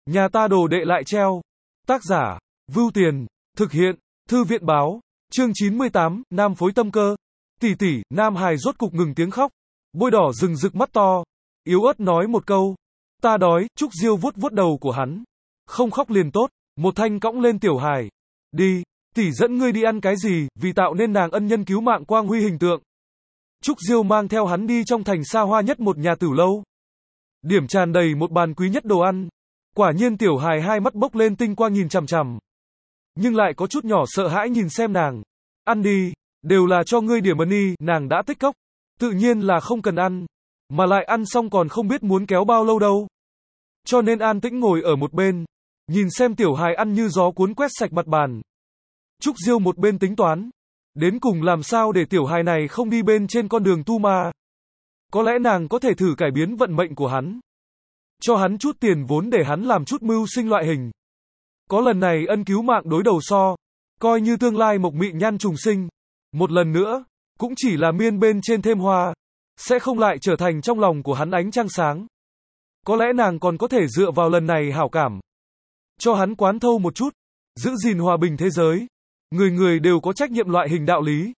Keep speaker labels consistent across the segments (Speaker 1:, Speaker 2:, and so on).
Speaker 1: Nhà ta đồ đệ lại treo. Tác giả, Vưu Tiền, thực hiện, Thư viện báo, chương 98, Nam phối tâm cơ. Tỷ tỷ, Nam hài rốt cục ngừng tiếng khóc. Bôi đỏ rừng rực mắt to, yếu ớt nói một câu. Ta đói, Trúc Diêu vuốt vuốt đầu của hắn. Không khóc liền tốt, một thanh cõng lên tiểu hài. Đi, tỷ dẫn ngươi đi ăn cái gì, vì tạo nên nàng ân nhân cứu mạng quang huy hình tượng. Trúc Diêu mang theo hắn đi trong thành xa hoa nhất một nhà tửu lâu. Điểm tràn đầy một bàn quý nhất đồ ăn. Quả nhiên tiểu hài hai mắt bốc lên tinh quang nhìn chằm chằm. Nhưng lại có chút nhỏ sợ hãi nhìn xem nàng. Ăn đi, đều là cho ngươi điểm ân y, nàng đã tích cốc. Tự nhiên là không cần ăn. Mà lại ăn xong còn không biết muốn kéo bao lâu đâu. Cho nên an tĩnh ngồi ở một bên. Nhìn xem tiểu hài ăn như gió cuốn quét sạch mặt bàn. Trúc Diêu một bên tính toán. Đến cùng làm sao để tiểu hài này không đi bên trên con đường tu ma. Có lẽ nàng có thể thử cải biến vận mệnh của hắn. Cho hắn chút tiền vốn để hắn làm chút mưu sinh loại hình. Có lần này ân cứu mạng đối đầu so. Coi như tương lai mộc mị nhan trùng sinh. Một lần nữa, cũng chỉ là miên bên trên thêm hoa. Sẽ không lại trở thành trong lòng của hắn ánh trăng sáng. Có lẽ nàng còn có thể dựa vào lần này hảo cảm. Cho hắn quán thâu một chút. Giữ gìn hòa bình thế giới. Người người đều có trách nhiệm loại hình đạo lý.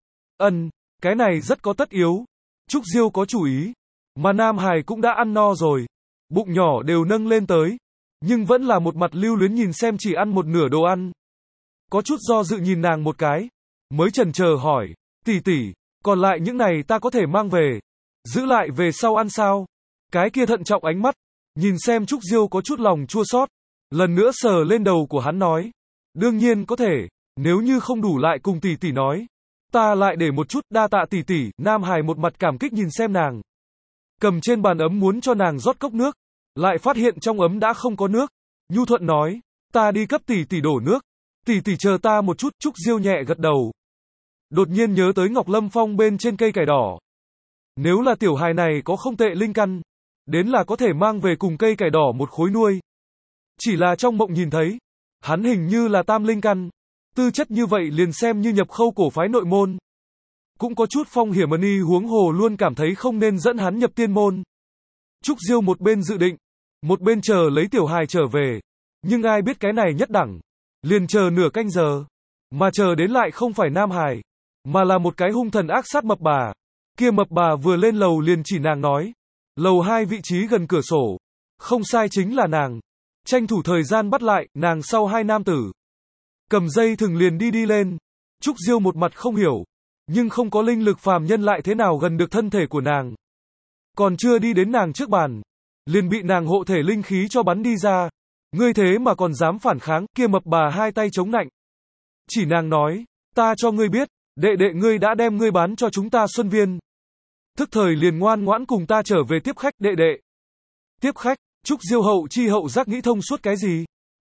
Speaker 1: Cái này rất có tất yếu. Trúc Diêu có chủ ý. Mà Nam Hải cũng đã ăn no rồi. Bụng nhỏ đều nâng lên tới. Nhưng vẫn là một mặt lưu luyến nhìn xem chỉ ăn một nửa đồ ăn. Có chút do dự nhìn nàng một cái. Mới chần chờ hỏi. Tỷ tỷ, còn lại những này ta có thể mang về. Giữ lại về sau ăn sao? Cái kia thận trọng ánh mắt. Nhìn xem Trúc Diêu có chút lòng chua xót. Lần nữa sờ lên đầu của hắn nói. Đương nhiên có thể. Nếu như không đủ lại cùng tỷ tỷ nói. Ta lại để một chút đa tạ tỷ tỷ. Nam Hải một mặt cảm kích nhìn xem nàng. Cầm trên bàn ấm muốn cho nàng rót cốc nước. Lại phát hiện trong ấm đã không có nước. Nhu thuận nói. Ta đi cấp tỷ tỷ đổ nước. Tỷ tỷ chờ ta một chút. Trúc Diêu nhẹ gật đầu. Đột nhiên nhớ tới Ngọc Lâm Phong bên trên cây cải đỏ. Nếu là tiểu hài này có không tệ linh căn. Đến là có thể mang về cùng cây cải đỏ một khối nuôi. Chỉ là trong mộng nhìn thấy. Hắn hình như là tam linh căn. Tư chất như vậy liền xem như nhập khâu cổ phái nội môn. Cũng có chút phong hiểm ân y huống hồ luôn cảm thấy không nên dẫn hắn nhập tiên môn. Trúc Diêu một bên dự định. Một bên chờ lấy tiểu hài trở về. Nhưng ai biết cái này nhất đẳng. Liền chờ nửa canh giờ. Mà chờ đến lại không phải Nam Hải. Mà là một cái hung thần ác sát mập bà. Kia mập bà vừa lên lầu liền chỉ nàng nói. Lầu 2 vị trí gần cửa sổ. Không sai chính là nàng. Tranh thủ thời gian bắt lại, nàng sau hai nam tử. Cầm dây thừng liền đi lên. Trúc Diêu một mặt không hiểu. Nhưng không có linh lực phàm nhân lại thế nào gần được thân thể của nàng. Còn chưa đi đến nàng trước bàn. Liền bị nàng hộ thể linh khí cho bắn đi ra. Ngươi thế mà còn dám phản kháng, kia mập bà hai tay chống nạnh. Chỉ nàng nói, ta cho ngươi biết, đệ đệ ngươi đã đem ngươi bán cho chúng ta Xuân Viên. Thức thời liền ngoan ngoãn cùng ta trở về tiếp khách, đệ đệ. Tiếp khách, Trúc Diêu hậu chi hậu giác nghĩ thông suốt cái gì?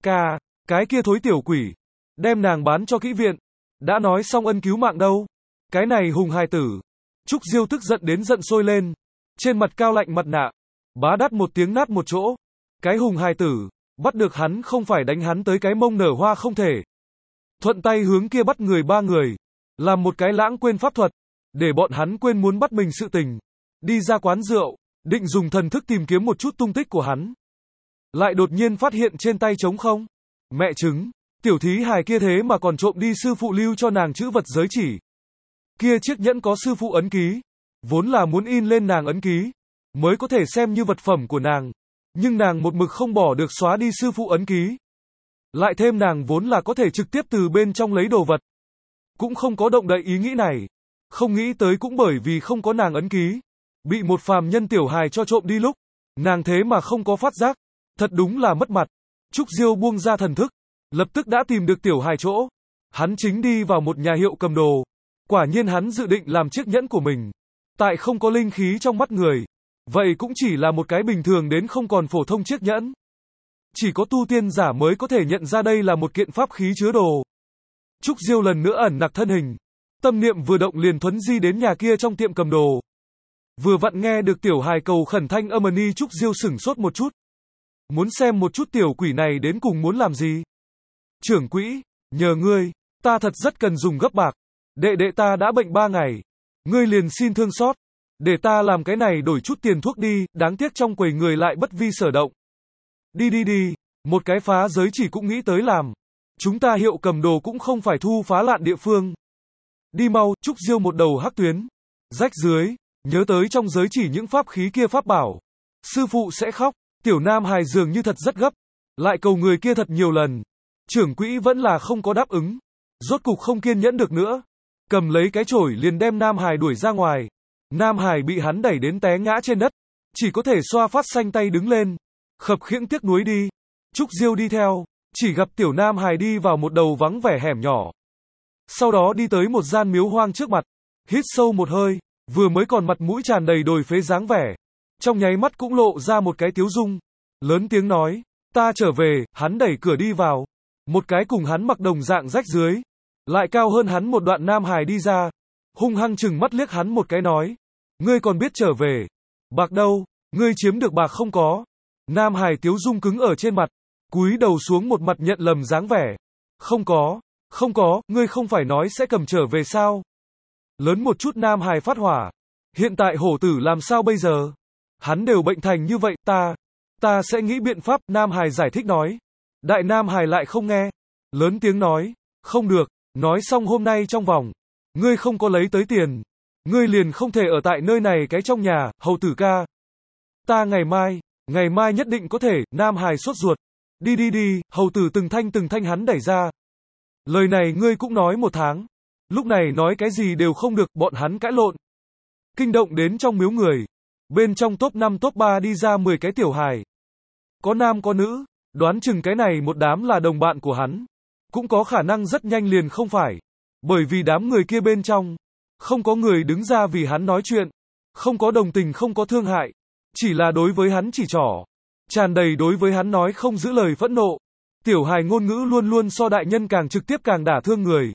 Speaker 1: Cái kia thối tiểu quỷ. Đem nàng bán cho kỹ viện. Đã nói xong ân cứu mạng đâu. Cái này hùng hài tử. Trúc Diêu tức giận đến giận sôi lên. Trên mặt cao lạnh mặt nạ. Bá đắt một tiếng nát một chỗ. Cái hùng hài tử. Bắt được hắn không phải đánh hắn tới cái mông nở hoa không thể. Thuận tay hướng kia bắt người ba người. Làm một cái lãng quên pháp thuật. Để bọn hắn quên muốn bắt mình sự tình. Đi ra quán rượu. Định dùng thần thức tìm kiếm một chút tung tích của hắn. Lại đột nhiên phát hiện trên tay trống không. Mẹ chứng. Tiểu thí hài kia thế mà còn trộm đi sư phụ lưu cho nàng chữ vật giới chỉ. Kia chiếc nhẫn có sư phụ ấn ký. Vốn là muốn in lên nàng ấn ký. Mới có thể xem như vật phẩm của nàng. Nhưng nàng một mực không bỏ được xóa đi sư phụ ấn ký. Lại thêm nàng vốn là có thể trực tiếp từ bên trong lấy đồ vật. Cũng không có động đậy ý nghĩ này. Không nghĩ tới cũng bởi vì không có nàng ấn ký. Bị một phàm nhân tiểu hài cho trộm đi lúc. Nàng thế mà không có phát giác. Thật đúng là mất mặt. Trúc Diêu buông ra thần thức. Lập tức đã tìm được tiểu hài chỗ. Hắn chính đi vào một nhà hiệu cầm đồ. Quả nhiên hắn dự định làm chiếc nhẫn của mình. Tại không có linh khí trong mắt người. Vậy cũng chỉ là một cái bình thường đến không còn phổ thông chiếc nhẫn. Chỉ có tu tiên giả mới có thể nhận ra đây là một kiện pháp khí chứa đồ. Trúc Diêu lần nữa ẩn nặc thân hình. Tâm niệm vừa động liền thuấn di đến nhà kia trong tiệm cầm đồ. Vừa vặn nghe được tiểu hài cầu khẩn thanh âm ân y Trúc Diêu sửng sốt một chút. Muốn xem một chút tiểu quỷ này đến cùng muốn làm gì. Trưởng quỹ, nhờ ngươi, ta thật rất cần dùng gấp bạc. Đệ đệ ta đã bệnh 3 ngày. Ngươi liền xin thương xót. Để ta làm cái này đổi chút tiền thuốc đi, đáng tiếc trong quầy người lại bất vi sở động. Đi. Một cái phá giới chỉ cũng nghĩ tới làm. Chúng ta Hiệu Cầm Đồ cũng không phải thu phá lạn địa phương. Đi mau, Trúc Diêu một đầu hắc tuyến. Rách dưới, nhớ tới trong giới chỉ những pháp khí kia pháp bảo. Sư phụ sẽ khóc, tiểu nam hài dường như thật rất gấp. Lại cầu người kia thật nhiều lần. Trưởng quỹ vẫn là không có đáp ứng. Rốt cục không kiên nhẫn được nữa. Cầm lấy cái chổi liền đem nam hài đuổi ra ngoài. Nam hài bị hắn đẩy đến té ngã trên đất. Chỉ có thể xoa phát xanh tay đứng lên. Khập khiễng tiếc nuối đi. Trúc Diêu đi theo. Chỉ gặp tiểu nam hài đi vào một đầu vắng vẻ hẻm nhỏ. Sau đó đi tới một gian miếu hoang trước mặt. Hít sâu một hơi. Vừa mới còn mặt mũi tràn đầy đồi phế dáng vẻ. Trong nháy mắt cũng lộ ra một cái tiếu dung. Lớn tiếng nói. Ta trở về. Hắn đẩy cửa đi vào. Một cái cùng hắn mặc đồng dạng rách dưới. Lại cao hơn hắn một đoạn nam hài đi ra. Hung hăng chừng mắt liếc hắn một cái nói. Ngươi còn biết trở về. Bạc đâu? Ngươi chiếm được bạc không có. Nam hài tiếu dung cứng ở trên mặt. Cúi đầu xuống một mặt nhận lầm dáng vẻ. Không có. Không có, ngươi không phải nói sẽ cầm trở về sao? Lớn một chút nam hài phát hỏa. Hiện tại hổ tử làm sao bây giờ? Hắn đều bệnh thành như vậy, ta sẽ nghĩ biện pháp, nam hài giải thích nói. Đại nam hài lại không nghe. Lớn tiếng nói, không được, nói xong hôm nay trong vòng. Ngươi không có lấy tới tiền. Ngươi liền không thể ở tại nơi này cái trong nhà, hầu tử ca. Ta ngày mai nhất định có thể, nam hài sốt ruột. Đi, hầu tử từng thanh hắn đẩy ra. Lời này ngươi cũng nói một tháng. Lúc này nói cái gì đều không được, bọn hắn cãi lộn. Kinh động đến trong miếu người. Bên trong top 5 top 3 đi ra 10 cái tiểu hài. Có nam có nữ, đoán chừng cái này một đám là đồng bạn của hắn. Cũng có khả năng rất nhanh liền không phải. Bởi vì đám người kia bên trong, không có người đứng ra vì hắn nói chuyện. Không có đồng tình không có thương hại. Chỉ là đối với hắn chỉ trỏ. Tràn đầy đối với hắn nói không giữ lời phẫn nộ. Tiểu hài ngôn ngữ luôn luôn so đại nhân càng trực tiếp càng đả thương người.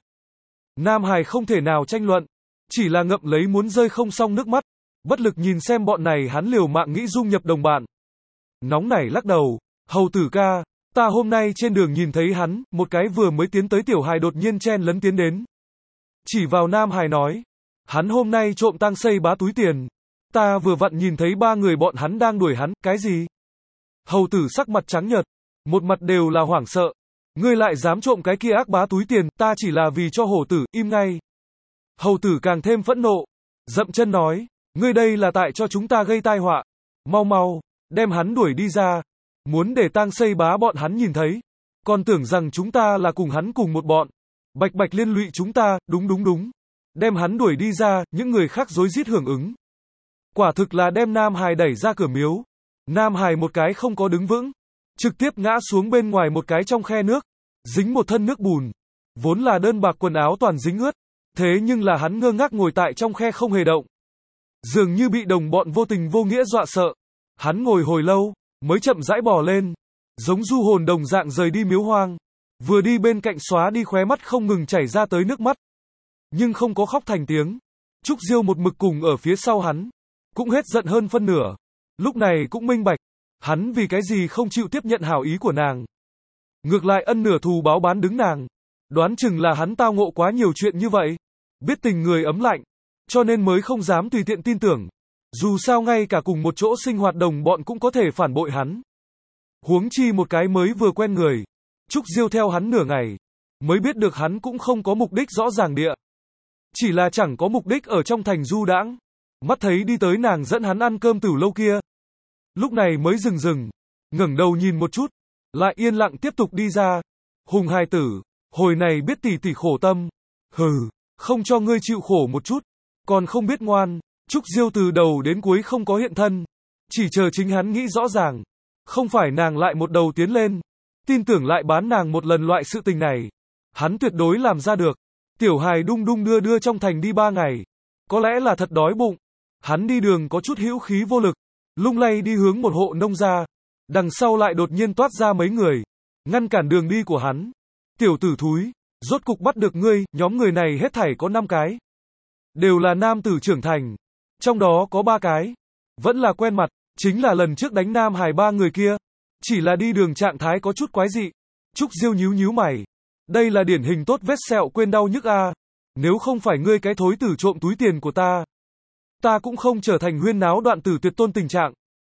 Speaker 1: Nam hài không thể nào tranh luận. Chỉ là ngậm lấy muốn rơi không xong nước mắt. Bất lực nhìn xem bọn này hắn liều mạng nghĩ dung nhập đồng bạn. Nóng nảy lắc đầu. Hầu tử ca, ta hôm nay trên đường nhìn thấy hắn, một cái vừa mới tiến tới tiểu hài đột nhiên chen lấn tiến đến. Chỉ vào nam hài nói. Hắn hôm nay trộm tang xây bá túi tiền. Ta vừa vặn nhìn thấy 3 người bọn hắn đang đuổi hắn, cái gì? Hầu tử sắc mặt trắng nhợt. Một mặt đều là hoảng sợ. Ngươi lại dám trộm cái kia ác bá túi tiền, ta chỉ là vì cho hổ tử, im ngay. Hầu tử càng thêm phẫn nộ. Dậm chân nói. Ngươi đây là tại cho chúng ta gây tai họa. Mau, đem hắn đuổi đi ra. Muốn để tang xây bá bọn hắn nhìn thấy. Còn tưởng rằng chúng ta là cùng hắn cùng một bọn. Bạch liên lụy chúng ta, đúng. Đem hắn đuổi đi ra, những người khác rối rít hưởng ứng. Quả thực là đem nam hài đẩy ra cửa miếu. Nam hài một cái không có đứng vững. Trực tiếp ngã xuống bên ngoài một cái trong khe nước. Dính một thân nước bùn. Vốn là đơn bạc quần áo toàn dính ướt. Thế nhưng là hắn ngơ ngác ngồi tại trong khe không hề động. Dường như bị đồng bọn vô tình vô nghĩa dọa sợ. Hắn ngồi hồi lâu, mới chậm rãi bò lên. Giống du hồn đồng dạng rời đi miếu hoang. Vừa đi bên cạnh xóa đi khóe mắt không ngừng chảy ra tới nước mắt. Nhưng không có khóc thành tiếng. Trúc Diêu một mực cùng ở phía sau hắn. Cũng hết giận hơn phân nửa. Lúc này cũng minh bạch. Hắn vì cái gì không chịu tiếp nhận hảo ý của nàng. Ngược lại ân nửa thù báo bán đứng nàng. Đoán chừng là hắn tao ngộ quá nhiều chuyện như vậy. Biết tình người ấm lạnh. Cho nên mới không dám tùy tiện tin tưởng. Dù sao ngay cả cùng một chỗ sinh hoạt đồng bọn cũng có thể phản bội hắn. Huống chi một cái mới vừa quen người. Trúc Diêu theo hắn nửa ngày. Mới biết được hắn cũng không có mục đích rõ ràng địa. Chỉ là chẳng có mục đích ở trong thành du đãng. Mắt thấy đi tới nàng dẫn hắn ăn cơm tử lâu kia. Lúc này mới dừng. Ngẩng đầu nhìn một chút. Lại yên lặng tiếp tục đi ra. Hùng hài tử. Hồi này biết tỷ khổ tâm. Hừ. Không cho ngươi chịu khổ một chút. Còn không biết ngoan. Trúc Diêu từ đầu đến cuối không có hiện thân. Chỉ chờ chính hắn nghĩ rõ ràng. Không phải nàng lại một đầu tiến lên. Tin tưởng lại bán nàng một lần loại sự tình này. Hắn tuyệt đối làm ra được. Tiểu hài đung đưa trong thành đi 3 ngày. Có lẽ là thật đói bụng. Hắn đi đường có chút hữu khí vô lực. Lung lay đi hướng một hộ nông gia. Đằng sau lại đột nhiên toát ra mấy người. Ngăn cản đường đi của hắn. Tiểu tử thúi. Rốt cục bắt được ngươi. Nhóm người này hết thảy có 5 cái. Đều là nam tử trưởng thành. Trong đó có 3 cái. Vẫn là quen mặt. Chính là lần trước đánh nam hài 3 người kia. Chỉ là đi đường trạng thái có chút quái dị. Trúc Diêu nhíu mày. Đây là điển hình tốt vết sẹo quên đau nhức a. Nếu không phải ngươi cái thối tử trộm túi tiền của ta. Ta cũng không trở thành huyên náo đoạn tử tuyệt tôn tình trạng.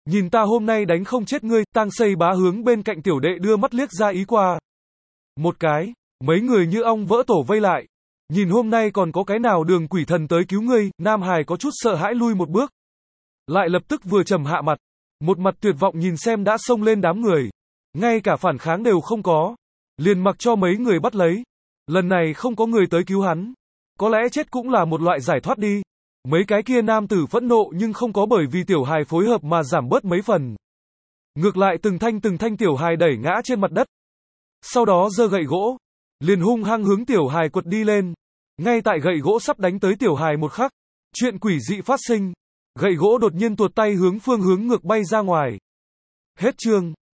Speaker 1: Nhìn ta hôm nay đánh không chết ngươi, Tang Xây Bá hướng bên cạnh tiểu đệ đưa mắt liếc ra ý qua. Một cái, mấy người như ong vỡ tổ vây lại. Nhìn hôm nay còn có cái nào đường quỷ thần tới cứu ngươi, Nam Hải có chút sợ hãi lui một bước. Lại lập tức vừa trầm hạ mặt. Một mặt tuyệt vọng nhìn xem đã xông lên đám người. Ngay cả phản kháng đều không có. Liền mặc cho mấy người bắt lấy. Lần này không có người tới cứu hắn. Có lẽ chết cũng là một loại giải thoát đi. Mấy cái kia nam tử phẫn nộ nhưng không có bởi vì tiểu hài phối hợp mà giảm bớt mấy phần. Ngược lại từng thanh tiểu hài đẩy ngã trên mặt đất. Sau đó giơ gậy gỗ. Liền hung hăng hướng tiểu hài quật đi lên. Ngay tại gậy gỗ sắp đánh tới tiểu hài một khắc. Chuyện quỷ dị phát sinh. Gậy gỗ đột nhiên tuột tay hướng phương hướng ngược bay ra ngoài. Hết chương.